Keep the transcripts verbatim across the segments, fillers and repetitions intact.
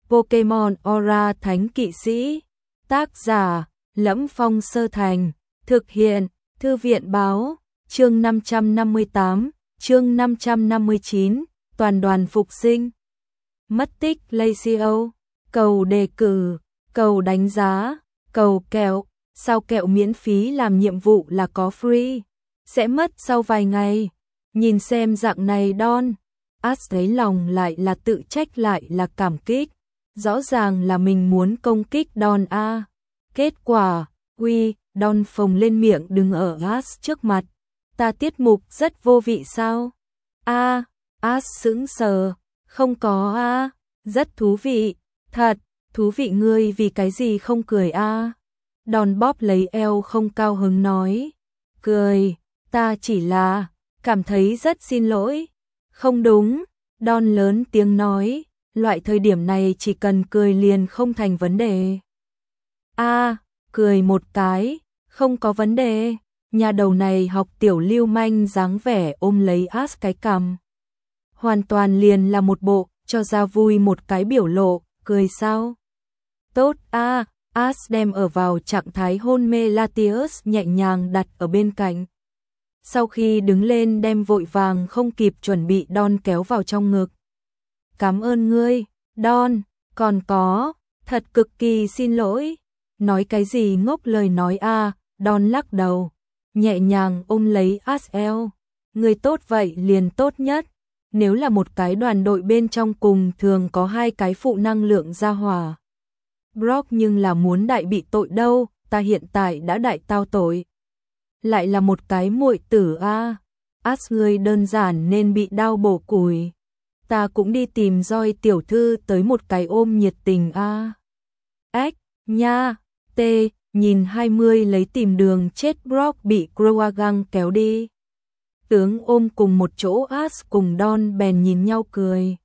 Pokemon Aura Thánh Kỵ Sĩ. Tác giả Lẫm Phong Sơ Thành. Thực hiện Thư viện Báo. Chương năm trăm năm mươi tám, chương năm trăm năm mươi chín, toàn đoàn phục sinh. Mất tích Lacio, cầu đề cử, cầu đánh giá, cầu kẹo, sao kẹo miễn phí làm nhiệm vụ là có free, sẽ mất sau vài ngày. Nhìn xem dạng này Don, Ash thấy lòng lại là tự trách lại là cảm kích. Rõ ràng là mình muốn công kích Don a. Kết quả, uy, Don phồng lên miệng đứng ở Ash trước mặt. Ta tiết mục rất vô vị sao? A, Ash sững sờ, không có a, rất thú vị, thật, thú vị ngươi vì cái gì không cười a? Don bóp lấy eo không cao hứng nói, cười, ta chỉ là cảm thấy rất xin lỗi. Không đúng, Don lớn tiếng nói, loại thời điểm này chỉ cần cười liền không thành vấn đề. A, cười một cái, không có vấn đề. Nhà đầu này học tiểu lưu manh dáng vẻ ôm lấy Ash cái cằm. Hoàn toàn liền là một bộ, cho ra vui một cái biểu lộ, cười sao? Tốt a, Ash đem ở vào trạng thái hôn mê Latios nhẹ nhàng đặt ở bên cạnh. Sau khi đứng lên đem vội vàng không kịp chuẩn bị Don kéo vào trong ngực. Cảm ơn ngươi, Don, còn có, thật cực kỳ xin lỗi. Nói cái gì ngốc lời nói a, Don lắc đầu. Nhẹ nhàng ôm lấy Ash eo. Người tốt vậy liền tốt nhất. Nếu là một cái đoàn đội bên trong cùng thường có hai cái phụ năng lượng gia hỏa. Brock nhưng là muốn đại bị tội đâu, ta hiện tại đã đại tao tội. Lại là một cái muội tử a. Ash người đơn giản nên bị đau bổ củi. Ta cũng đi tìm Joy tiểu thư tới một cái ôm nhiệt tình a. Ếch, nha, tê. Nhìn hai mươi lấy tìm đường chết Brock bị Croagunk kéo đi. Tướng ôm cùng một chỗ Ash cùng Don bèn nhìn nhau cười.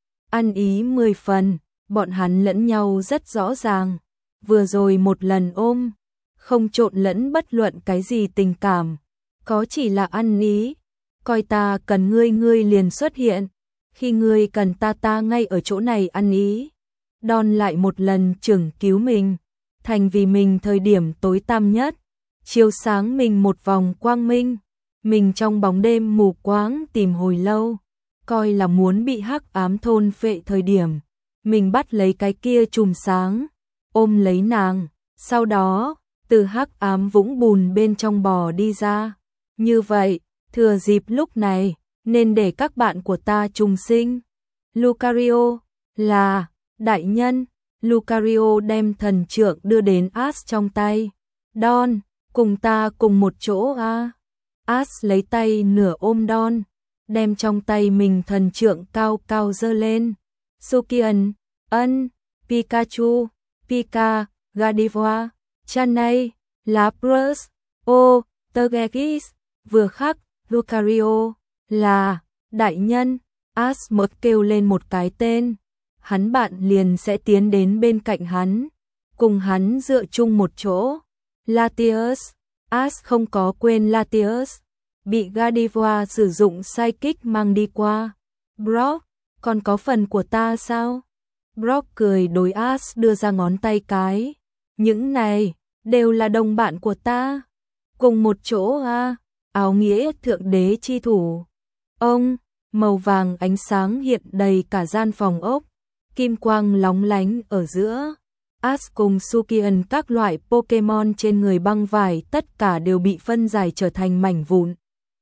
Ăn ý mười phần, bọn hắn lẫn nhau rất rõ ràng. Vừa rồi một lần ôm, không trộn lẫn bất luận cái gì tình cảm. Có chỉ là ăn ý. Coi ta cần ngươi ngươi liền xuất hiện. Khi ngươi cần ta ta ngay ở chỗ này ăn ý. Don lại một lần chừng cứu mình. Thành vì mình thời điểm tối tăm nhất, chiếu sáng mình một vòng quang minh, mình trong bóng đêm mù quáng tìm hồi lâu, coi là muốn bị hắc ám thôn phệ thời điểm, mình bắt lấy cái kia chùm sáng, ôm lấy nàng, sau đó, từ hắc ám vũng bùn bên trong bò đi ra. Như vậy, thừa dịp lúc này, nên để các bạn của ta trùng sinh. Lucario, là, đại nhân. Lucario đem thần trượng đưa đến Ash trong tay. Don, cùng ta cùng một chỗ a. À. Ash lấy tay nửa ôm Don, đem trong tay mình thần trượng cao cao giơ lên. Sukian, ân, Pikachu, Pika, Gardevoir, Chanay, Lapras, O, Togekiss, vừa khắc, Lucario, là, đại nhân. Ash mới kêu lên một cái tên. Hắn bạn liền sẽ tiến đến bên cạnh hắn, cùng hắn dựa chung một chỗ. Latios, Ash không có quên Latios, bị Gardevoir sử dụng psychic mang đi qua. Brock, còn có phần của ta sao? Brock cười đối Ash đưa ra ngón tay cái. Những này, đều là đồng bạn của ta. Cùng một chỗ a, áo nghĩa thượng đế chi thủ. Ông, màu vàng ánh sáng hiện đầy cả gian phòng ốc. Kim quang lóng lánh ở giữa. Ash cùng Sukian các loại Pokemon trên người băng vải tất cả đều bị phân giải trở thành mảnh vụn.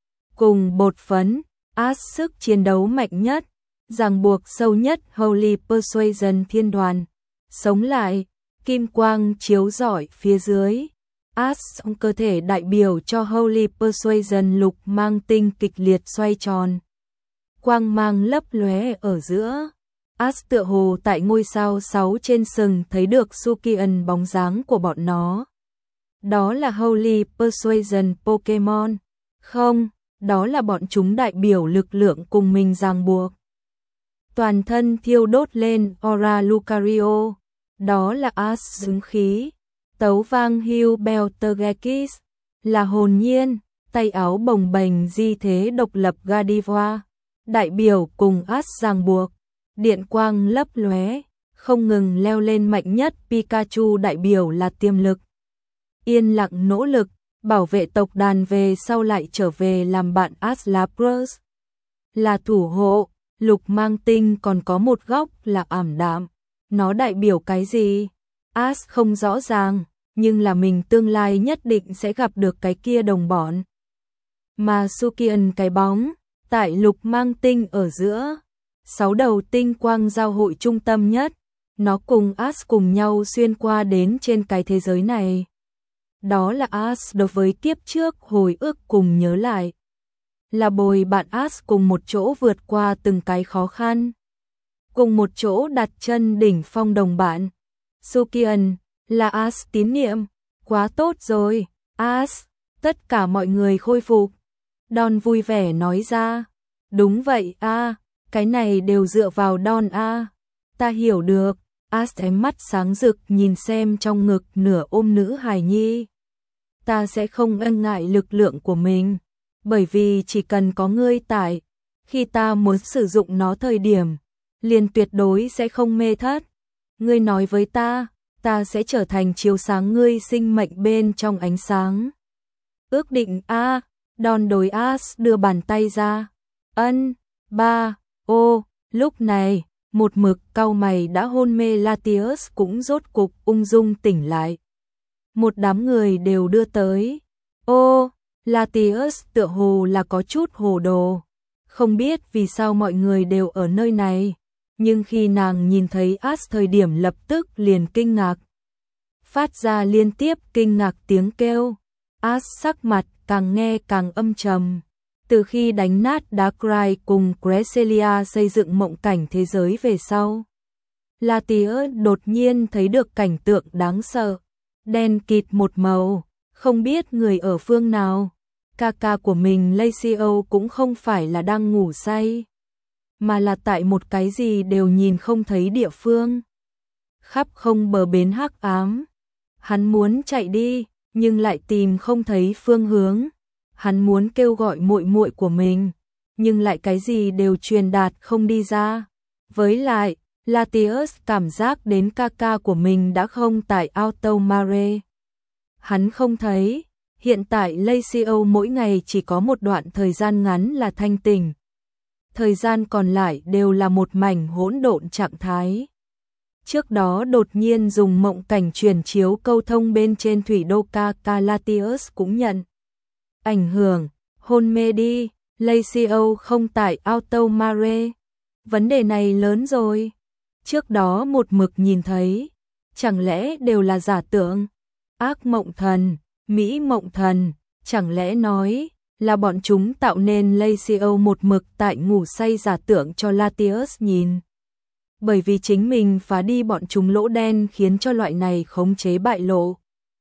Cùng bột phấn, Ash sức chiến đấu mạnh nhất, ràng buộc sâu nhất Holy Persuasion thiên đoàn. Sống lại, kim quang chiếu rọi phía dưới. Ash trong cơ thể đại biểu cho Holy Persuasion lục mang tinh kịch liệt xoay tròn. Quang mang lấp lóe ở giữa. Ash tựa hồ tại ngôi sao sáu trên sừng thấy được Sukian bóng dáng của bọn nó. Đó là Holy Persuasion Pokemon. Không, đó là bọn chúng đại biểu lực lượng cùng mình ràng buộc. Toàn thân thiêu đốt lên aura Lucario. Đó là Ash dũng khí. Tấu vang Hugh Beltergekiss. Là hồn nhiên, tay áo bồng bềnh di thế độc lập Gardevoir. Đại biểu cùng Ash ràng buộc. Điện quang lấp lóe, không ngừng leo lên mạnh nhất. Pikachu đại biểu là tiềm lực, yên lặng nỗ lực, bảo vệ tộc đàn về sau lại trở về làm bạn Ash Lapras. Là thủ hộ, Lục Mang Tinh còn có một góc là ảm đạm. Nó đại biểu cái gì? Ash không rõ ràng, nhưng là mình tương lai nhất định sẽ gặp được cái kia đồng bọn. Mà Sukian cái bóng, tại Lục Mang Tinh ở giữa, sáu đầu tinh quang giao hội trung tâm nhất, nó cùng Ash cùng nhau xuyên qua đến trên cái thế giới này. Đó là Ash đối với kiếp trước hồi ức cùng nhớ lại. Là bồi bạn Ash cùng một chỗ vượt qua từng cái khó khăn. Cùng một chỗ đặt chân đỉnh phong đồng bạn. Sukian, là Ash tín niệm. Quá tốt rồi, Ash, tất cả mọi người khôi phục. Don vui vẻ nói ra. Đúng vậy a, cái này đều dựa vào Don a. Ta hiểu được. Ash ánh mắt sáng rực nhìn xem trong ngực nửa ôm nữ hài nhi. Ta sẽ không e ngại lực lượng của mình, bởi vì chỉ cần có ngươi tại, khi ta muốn sử dụng nó thời điểm, liền tuyệt đối sẽ không mê thất. Ngươi nói với ta, ta sẽ trở thành chiếu sáng ngươi sinh mệnh bên trong ánh sáng. Ước định a. Don đối Ash đưa bàn tay ra. Ân, ba, ô, lúc này, một mực cau mày đã hôn mê Latios cũng rốt cục ung dung tỉnh lại. Một đám người đều đưa tới. Ô, Latios tựa hồ là có chút hồ đồ. Không biết vì sao mọi người đều ở nơi này. Nhưng khi nàng nhìn thấy Ash thời điểm lập tức liền kinh ngạc. Phát ra liên tiếp kinh ngạc tiếng kêu. Ash sắc mặt càng nghe càng âm trầm. Từ khi đánh nát Darkrai cùng Cresselia xây dựng mộng cảnh thế giới về sau, Latios đột nhiên thấy được cảnh tượng đáng sợ. Đen kịt một màu, không biết người ở phương nào. Ca ca của mình Lacio cũng không phải là đang ngủ say, mà là tại một cái gì đều nhìn không thấy địa phương. Khắp không bờ bến hắc ám. Hắn muốn chạy đi, nhưng lại tìm không thấy phương hướng. Hắn muốn kêu gọi muội muội của mình, nhưng lại cái gì đều truyền đạt không đi ra. Với lại, Latios cảm giác đến ca ca của mình đã không tại Alto Mare. Hắn không thấy, hiện tại Lacio mỗi ngày chỉ có một đoạn thời gian ngắn là thanh tỉnh. Thời gian còn lại đều là một mảnh hỗn độn trạng thái. Trước đó đột nhiên dùng mộng cảnh truyền chiếu câu thông bên trên thủy đô ca ca Latios cũng nhận ảnh hưởng, hôn mê đi, Lacio không tại Alto Mare. Vấn đề này lớn rồi. Trước đó một mực nhìn thấy, chẳng lẽ đều là giả tưởng? Ác mộng thần, Mỹ mộng thần, chẳng lẽ nói là bọn chúng tạo nên Lacio một mực tại ngủ say giả tưởng cho Latios nhìn? Bởi vì chính mình phá đi bọn chúng lỗ đen khiến cho loại này khống chế bại lộ,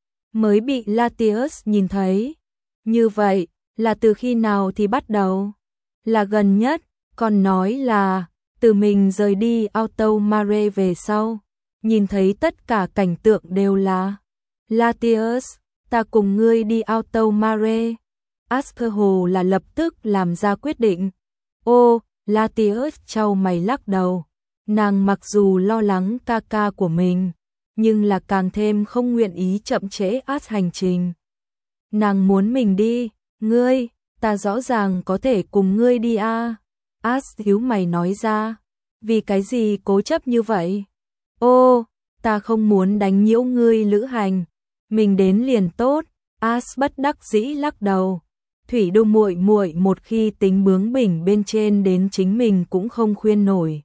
mới bị Latios nhìn thấy. Như vậy, là từ khi nào thì bắt đầu? Là gần nhất, còn nói là từ mình rời đi Alto Mare về sau, nhìn thấy tất cả cảnh tượng đều là Latios, ta cùng ngươi đi Alto Mare. Asker Hồ là lập tức làm ra quyết định. Ô, Latios chau mày lắc đầu. Nàng mặc dù lo lắng ca ca của mình, nhưng là càng thêm không nguyện ý chậm trễ Ash hành trình. Nàng muốn mình đi, ngươi, ta rõ ràng có thể cùng ngươi đi a. À. Ash hiếu mày nói ra, vì cái gì cố chấp như vậy? Ô, ta không muốn đánh nhiễu ngươi lữ hành, mình đến liền tốt. Ash bất đắc dĩ lắc đầu. Thủy Đô muội muội một khi tính bướng bỉnh bên trên đến chính mình cũng không khuyên nổi.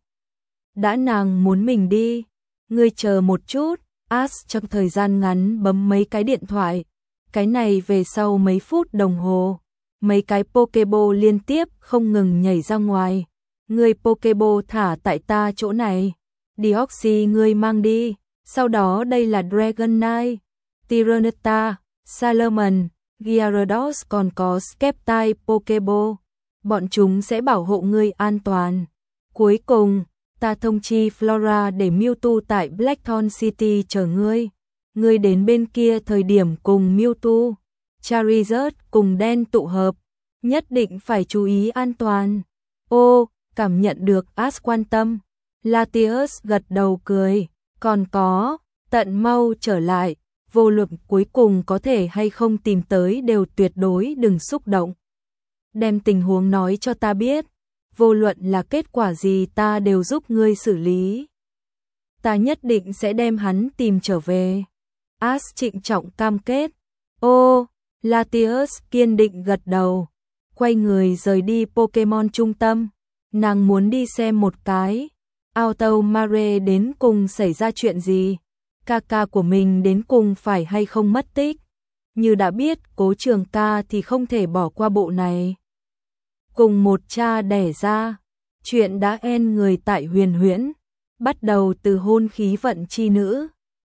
Đã nàng muốn mình đi, ngươi chờ một chút. Ash trong thời gian ngắn bấm mấy cái điện thoại. Cái này về sau mấy phút đồng hồ, mấy cái Pokeball liên tiếp không ngừng nhảy ra ngoài. Ngươi Pokeball thả tại ta chỗ này. Deoxy ngươi mang đi. Sau đó đây là Dragonite, Tyranitar, Salomon, Gyarados còn có Sceptile Pokeball. Bọn chúng sẽ bảo hộ ngươi an toàn. Cuối cùng, ta thông chi Flora để Mewtwo tại Blackthorn City chờ ngươi. Ngươi đến bên kia thời điểm cùng Mewtwo, Charizard cùng đen tụ hợp, nhất định phải chú ý an toàn. Ô, cảm nhận được Ash quan tâm, Latius gật đầu cười, còn có, tận mau trở lại, vô luận cuối cùng có thể hay không tìm tới đều tuyệt đối đừng xúc động. Đem tình huống nói cho ta biết, vô luận là kết quả gì ta đều giúp ngươi xử lý. Ta nhất định sẽ đem hắn tìm trở về. Ash trịnh trọng cam kết. Ô, Latius kiên định gật đầu, quay người rời đi Pokemon trung tâm. Nàng muốn đi xem một cái, Auto Mare đến cùng xảy ra chuyện gì, ca ca của mình đến cùng phải hay không mất tích. Như đã biết Cố Trường Ca thì không thể bỏ qua bộ này. Cùng một cha đẻ ra, chuyện đã en người tại Huyền Huyễn, bắt đầu từ hôn khí vận chi nữ,